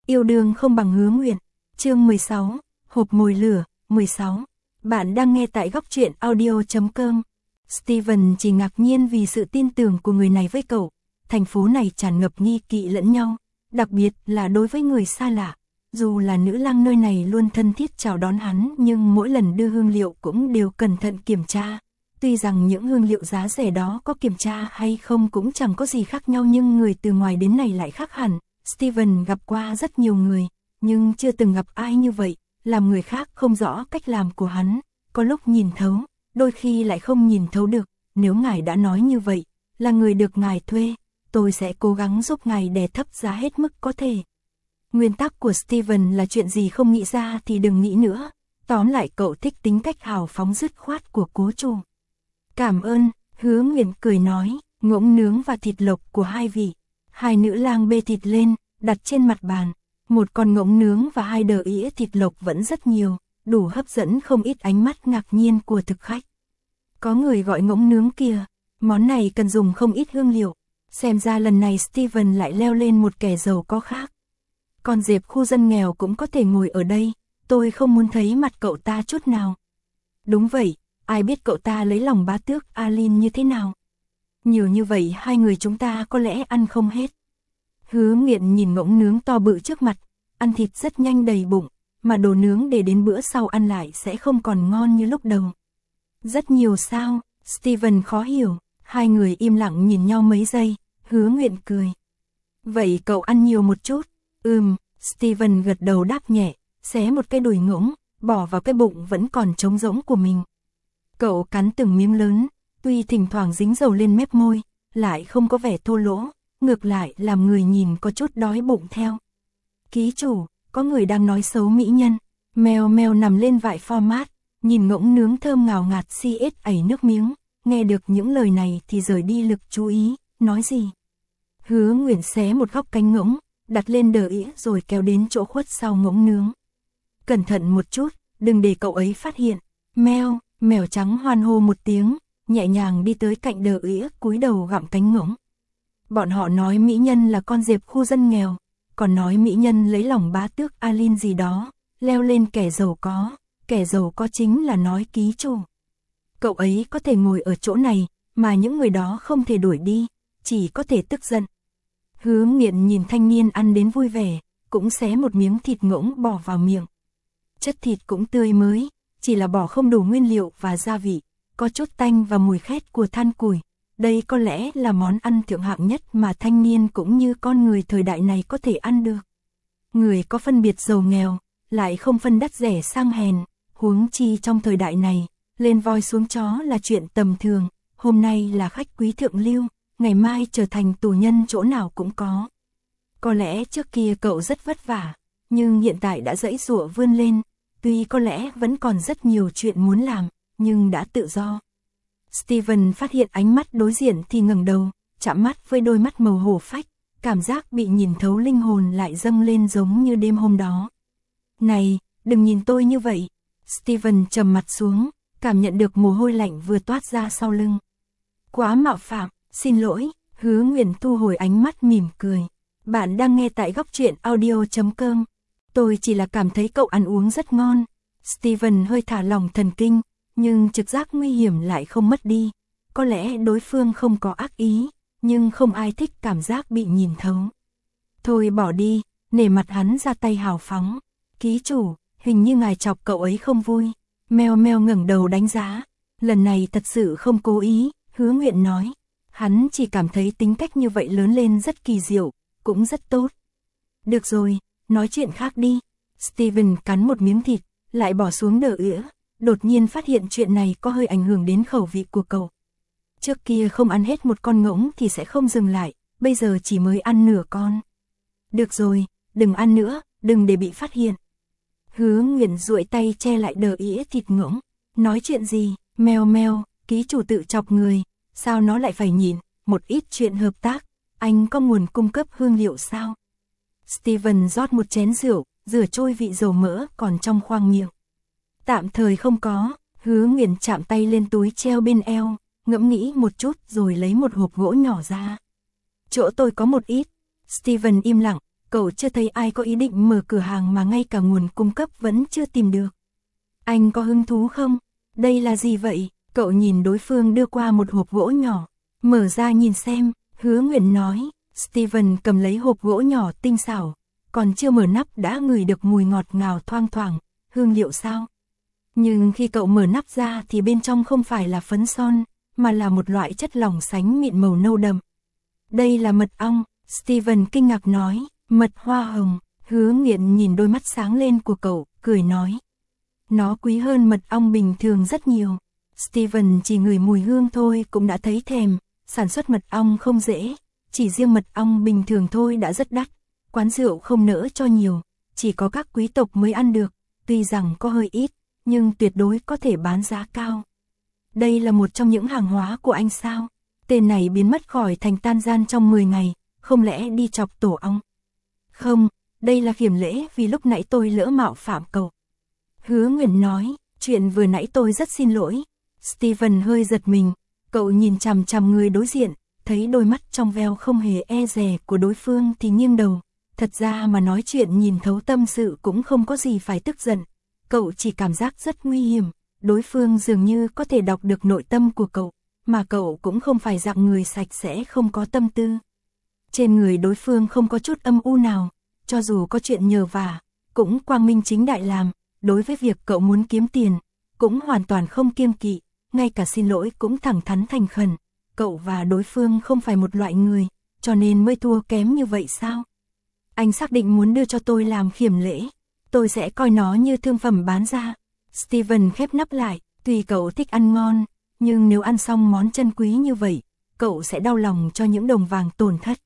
Yêu đương không bằng hứa nguyện. Chương 16, hộp mồi lửa, 16. Bạn đang nghe tại góc truyện audio.com. Steven chỉ ngạc nhiên vì sự tin tưởng của người này với cậu. Thành phố này tràn ngập nghi kỵ lẫn nhau, đặc biệt là đối với người xa lạ. Dù là nữ lang nơi này luôn thân thiết chào đón hắn, nhưng mỗi lần đưa hương liệu cũng đều cẩn thận kiểm tra. Tuy rằng những hương liệu giá rẻ đó có kiểm tra hay không cũng chẳng có gì khác nhau, nhưng người từ ngoài đến này lại khác hẳn. Steven gặp qua rất nhiều người, nhưng chưa từng gặp ai như vậy, làm người khác không rõ cách làm của hắn, có lúc nhìn thấu, đôi khi lại không nhìn thấu được. Nếu ngài đã nói như vậy, là người được ngài thuê, tôi sẽ cố gắng giúp ngài đè thấp giá hết mức có thể. Nguyên tắc của Steven là chuyện gì không nghĩ ra thì đừng nghĩ nữa. Tóm lại cậu thích tính cách hào phóng dứt khoát của cố chủ. Cảm ơn, Hứa Nguyện cười nói, ngỗng nướng và thịt lộc của hai vị. Hai nữ lang bê thịt lên, đặt trên mặt bàn. Một con ngỗng nướng và hai đờ ĩa thịt lộc vẫn rất nhiều, đủ hấp dẫn không ít ánh mắt ngạc nhiên của thực khách. Có người gọi ngỗng nướng kìa, món này cần dùng không ít hương liệu. Xem ra lần này Steven lại leo lên một kẻ giàu có khác. Con dẹp khu dân nghèo cũng có thể ngồi ở đây, tôi không muốn thấy mặt cậu ta chút nào. Đúng vậy, ai biết cậu ta lấy lòng bá tước Alin như thế nào. Nhiều như vậy hai người chúng ta có lẽ ăn không hết. Hứa Nghiện nhìn ngỗng nướng to bự trước mặt, ăn thịt rất nhanh đầy bụng, mà đồ nướng để đến bữa sau ăn lại sẽ không còn ngon như lúc đầu. Rất nhiều sao? Steven khó hiểu, hai người im lặng nhìn nhau mấy giây, Hứa Nguyện cười. Vậy cậu ăn nhiều một chút. Steven gật đầu đáp nhẹ, xé một cái đùi ngỗng, bỏ vào cái bụng vẫn còn trống rỗng của mình. Cậu cắn từng miếng lớn, tuy thỉnh thoảng dính dầu lên mép môi, lại không có vẻ thô lỗ, ngược lại làm người nhìn có chút đói bụng theo. Ký chủ, có người đang nói xấu mỹ nhân. Mèo mèo nằm lên vải format, nhìn ngỗng nướng thơm ngào ngạt ẩy nước miếng, nghe được những lời này thì rời đi lực chú ý, nói gì. Hứa Nguyện xé một góc cánh ngỗng, đặt lên đờ ĩa rồi kéo đến chỗ khuất sau ngỗng nướng. Cẩn thận một chút, đừng để cậu ấy phát hiện. Mèo, mèo trắng hoan hô một tiếng, nhẹ nhàng đi tới cạnh đờ ĩa cúi đầu gặm cánh ngỗng. Bọn họ nói mỹ nhân là con dẹp khu dân nghèo, còn nói mỹ nhân lấy lòng bá tước Alin gì đó, leo lên kẻ giàu có chính là nói ký chủ. Cậu ấy có thể ngồi ở chỗ này, mà những người đó không thể đuổi đi, chỉ có thể tức giận. Hứa Nghiện nhìn thanh niên ăn đến vui vẻ, cũng xé một miếng thịt ngỗng bỏ vào miệng. Chất thịt cũng tươi mới, chỉ là bỏ không đủ nguyên liệu và gia vị, có chút tanh và mùi khét của than củi. Đây có lẽ là món ăn thượng hạng nhất mà thanh niên cũng như con người thời đại này có thể ăn được. Người có phân biệt giàu nghèo, lại không phân đắt rẻ sang hèn, huống chi trong thời đại này, lên voi xuống chó là chuyện tầm thường, hôm nay là khách quý thượng lưu, ngày mai trở thành tù nhân chỗ nào cũng có. Có lẽ trước kia cậu rất vất vả, nhưng hiện tại đã giãy giụa vươn lên, tuy có lẽ vẫn còn rất nhiều chuyện muốn làm, nhưng đã tự do. Steven phát hiện ánh mắt đối diện thì ngẩng đầu, chạm mắt với đôi mắt màu hổ phách, cảm giác bị nhìn thấu linh hồn lại dâng lên giống như đêm hôm đó. Này, đừng nhìn tôi như vậy. Steven trầm mặt xuống, cảm nhận được mồ hôi lạnh vừa toát ra sau lưng. Quá mạo phạm, xin lỗi. Hứa Nguyện thu hồi ánh mắt mỉm cười. Bạn đang nghe tại góc truyện audio.com. Tôi chỉ là cảm thấy cậu ăn uống rất ngon. Steven hơi thả lỏng thần kinh, nhưng trực giác nguy hiểm lại không mất đi. Có lẽ đối phương không có ác ý, nhưng không ai thích cảm giác bị nhìn thấu. Thôi bỏ đi, nể mặt hắn ra tay hào phóng. Ký chủ, hình như ngài chọc cậu ấy không vui. Mèo mèo ngẩng đầu đánh giá. Lần này thật sự không cố ý, Hứa Nguyện nói. Hắn chỉ cảm thấy tính cách như vậy lớn lên rất kỳ diệu, cũng rất tốt. Được rồi, nói chuyện khác đi. Steven cắn một miếng thịt, lại bỏ xuống đờ ĩa. Đột nhiên phát hiện chuyện này có hơi ảnh hưởng đến khẩu vị của cậu. Trước kia không ăn hết một con ngỗng thì sẽ không dừng lại, bây giờ chỉ mới ăn nửa con. Được rồi, đừng ăn nữa, đừng để bị phát hiện. Hứa Nguyện duỗi tay che lại đờ ĩa thịt ngỗng. Nói chuyện gì? Mèo mèo, ký chủ tự chọc người, sao nó lại phải nhịn? Một ít chuyện hợp tác, anh có nguồn cung cấp hương liệu sao? Steven rót một chén rượu, rửa trôi vị dầu mỡ còn trong khoang miệng. Tạm thời không có. Hứa Nguyện chạm tay lên túi treo bên eo, ngẫm nghĩ một chút rồi lấy một hộp gỗ nhỏ ra. Chỗ tôi có một ít. Steven im lặng, cậu chưa thấy ai có ý định mở cửa hàng mà ngay cả nguồn cung cấp vẫn chưa tìm được. Anh có hứng thú không? Đây là gì vậy? Cậu nhìn đối phương đưa qua một hộp gỗ nhỏ. Mở ra nhìn xem, Hứa Nguyện nói. Steven cầm lấy hộp gỗ nhỏ tinh xảo, còn chưa mở nắp đã ngửi được mùi ngọt ngào thoang thoảng. Hương liệu sao? Nhưng khi cậu mở nắp ra thì bên trong không phải là phấn son, mà là một loại chất lỏng sánh mịn màu nâu đậm. Đây là mật ong, Steven kinh ngạc nói. Mật hoa hồng. Hứa Nguyện nhìn đôi mắt sáng lên của cậu, cười nói. Nó quý hơn mật ong bình thường rất nhiều. Steven chỉ ngửi mùi hương thôi cũng đã thấy thèm. Sản xuất mật ong không dễ, chỉ riêng mật ong bình thường thôi đã rất đắt. Quán rượu không nỡ cho nhiều, chỉ có các quý tộc mới ăn được. Tuy rằng có hơi ít, nhưng tuyệt đối có thể bán giá cao. Đây là một trong những hàng hóa của anh sao? Tên này biến mất khỏi thành tan gian trong 10 ngày, không lẽ đi chọc tổ ong? Không, đây là khiểm lễ vì lúc nãy tôi lỡ mạo phạm cậu. Hứa Nguyện nói, chuyện vừa nãy tôi rất xin lỗi. Steven hơi giật mình, cậu nhìn chằm chằm người đối diện, thấy đôi mắt trong veo không hề e dè của đối phương thì nghiêng đầu. Thật ra mà nói chuyện nhìn thấu tâm sự cũng không có gì phải tức giận. Cậu chỉ cảm giác rất nguy hiểm, đối phương dường như có thể đọc được nội tâm của cậu, mà cậu cũng không phải dạng người sạch sẽ không có tâm tư. Trên người đối phương không có chút âm u nào, cho dù có chuyện nhờ vả, cũng quang minh chính đại làm. Đối với việc cậu muốn kiếm tiền, cũng hoàn toàn không kiêng kỵ, ngay cả xin lỗi cũng thẳng thắn thành khẩn. Cậu và đối phương không phải một loại người, cho nên mới thua kém như vậy sao? Anh xác định muốn đưa cho tôi làm khiểm lễ, tôi sẽ coi nó như thương phẩm bán ra. Steven khép nắp lại, tuy cậu thích ăn ngon, nhưng nếu ăn xong món chân quý như vậy, cậu sẽ đau lòng cho những đồng vàng tổn thất.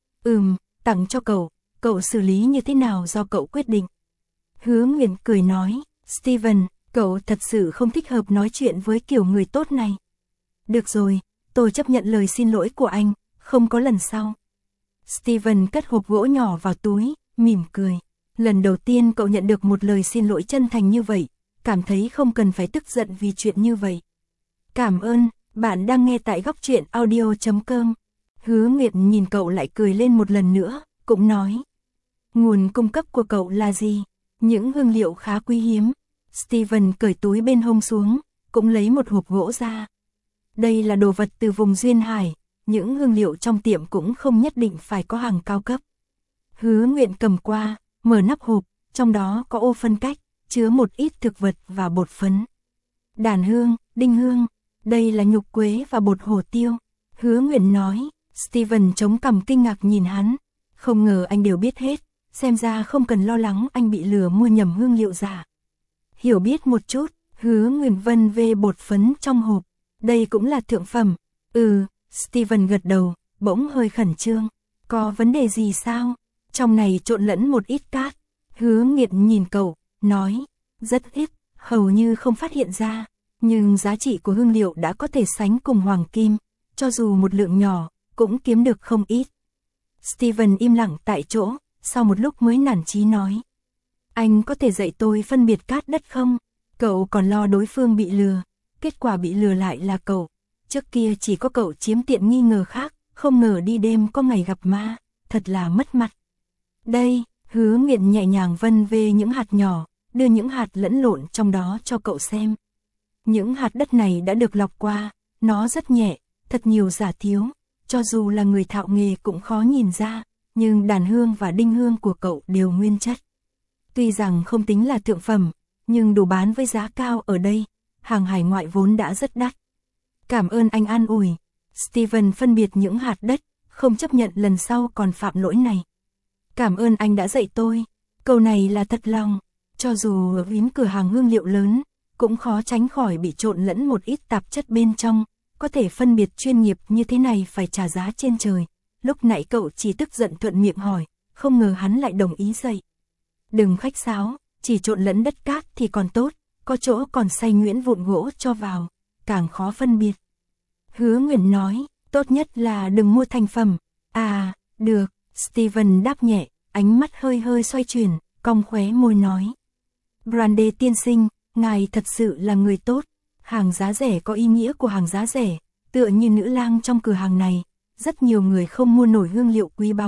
Tặng cho cậu xử lý như thế nào do cậu quyết định. Hứa Nguyện cười nói, Steven, cậu thật sự không thích hợp nói chuyện với kiểu người tốt này. Được rồi, tôi chấp nhận lời xin lỗi của anh, không có lần sau. Steven cất hộp gỗ nhỏ vào túi, mỉm cười. Lần đầu tiên cậu nhận được một lời xin lỗi chân thành như vậy, cảm thấy không cần phải tức giận vì chuyện như vậy. Cảm ơn, bạn đang nghe tại Góc Truyện Audio.com. Hứa Nguyện nhìn cậu lại cười lên một lần nữa, cũng nói. Nguồn cung cấp của cậu là gì? Những hương liệu khá quý hiếm. Steven cởi túi bên hông xuống, cũng lấy một hộp gỗ ra. Đây là đồ vật từ vùng duyên hải, những hương liệu trong tiệm cũng không nhất định phải có hàng cao cấp. Hứa Nguyện cầm qua, mở nắp hộp, trong đó có ô phân cách, chứa một ít thực vật và bột phấn. Đàn hương, đinh hương, đây là nhục quế và bột hổ tiêu. Hứa Nguyện nói. Steven chống cằm kinh ngạc nhìn hắn. Không ngờ anh đều biết hết, xem ra không cần lo lắng anh bị lừa mua nhầm hương liệu giả. Hiểu biết một chút, Hứa Nguyện vân về bột phấn trong hộp. Đây cũng là thượng phẩm. Steven gật đầu, bỗng hơi khẩn trương. Có vấn đề gì sao? Trong này trộn lẫn một ít cát. Hứa Nguyện nhìn cậu, nói. Rất ít, hầu như không phát hiện ra. Nhưng giá trị của hương liệu đã có thể sánh cùng hoàng kim. Cho dù một lượng nhỏ, cũng kiếm được không ít. Steven im lặng tại chỗ, sau một lúc mới nản chí nói. Anh có thể dạy tôi phân biệt cát đất không? Cậu còn lo đối phương bị lừa, kết quả bị lừa lại là cậu. Trước kia chỉ có cậu chiếm tiện nghi ngờ khác, không ngờ đi đêm có ngày gặp ma, thật là mất mặt. Đây, Hứa Nguyện nhẹ nhàng vân về những hạt nhỏ, đưa những hạt lẫn lộn trong đó cho cậu xem. Những hạt đất này đã được lọc qua, nó rất nhẹ, thật nhiều giả thiếu. Cho dù là người thạo nghề cũng khó nhìn ra, nhưng đàn hương và đinh hương của cậu đều nguyên chất. Tuy rằng không tính là thượng phẩm, nhưng đủ bán với giá cao ở đây, hàng hải ngoại vốn đã rất đắt. Cảm ơn anh an ủi. Steven phân biệt những hạt đất, không chấp nhận lần sau còn phạm lỗi này. Cảm ơn anh đã dạy tôi. Câu này là thật lòng, cho dù ở vín cửa hàng hương liệu lớn, cũng khó tránh khỏi bị trộn lẫn một ít tạp chất bên trong. Có thể phân biệt chuyên nghiệp như thế này phải trả giá trên trời. Lúc nãy cậu chỉ tức giận thuận miệng hỏi, không ngờ hắn lại đồng ý dạy. Đừng khách sáo, chỉ trộn lẫn đất cát thì còn tốt, có chỗ còn xay nhuyễn vụn gỗ cho vào, càng khó phân biệt. Hứa Nguyện nói, tốt nhất là đừng mua thành phẩm. À, được, Steven đáp nhẹ, ánh mắt hơi hơi xoay chuyển, cong khóe môi nói. Brandy tiên sinh, ngài thật sự là người tốt. Hàng giá rẻ có ý nghĩa của hàng giá rẻ, tựa như nữ lang trong cửa hàng này, rất nhiều người không mua nổi hương liệu quý báu,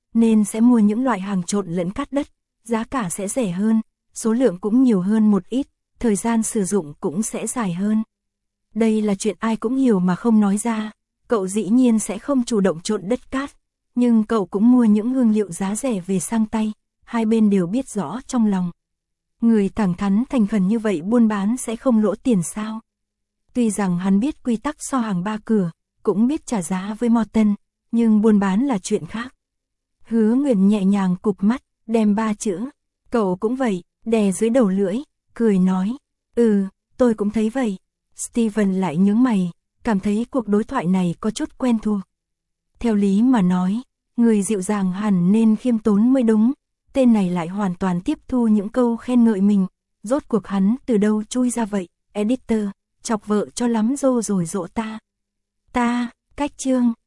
nên sẽ mua những loại hàng trộn lẫn cát đất, giá cả sẽ rẻ hơn, số lượng cũng nhiều hơn một ít, thời gian sử dụng cũng sẽ dài hơn. Đây là chuyện ai cũng hiểu mà không nói ra, cậu dĩ nhiên sẽ không chủ động trộn đất cát, nhưng cậu cũng mua những hương liệu giá rẻ về sang tay, hai bên đều biết rõ trong lòng. Người thẳng thắn thành khẩn như vậy buôn bán sẽ không lỗ tiền sao? Tuy rằng hắn biết quy tắc so hàng ba cửa, cũng biết trả giá với Morton, nhưng buôn bán là chuyện khác. Hứa Nguyện nhẹ nhàng cụp mắt, đem 3 chữ, cậu cũng vậy, đè dưới đầu lưỡi, cười nói, tôi cũng thấy vậy. Steven lại nhướng mày, cảm thấy cuộc đối thoại này có chút quen thuộc. Theo lý mà nói, người dịu dàng hẳn nên khiêm tốn mới đúng, tên này lại hoàn toàn tiếp thu những câu khen ngợi mình, rốt cuộc hắn từ đâu chui ra vậy, editor, chọc vợ cho lắm dô rồi dỗ ta. Cách chương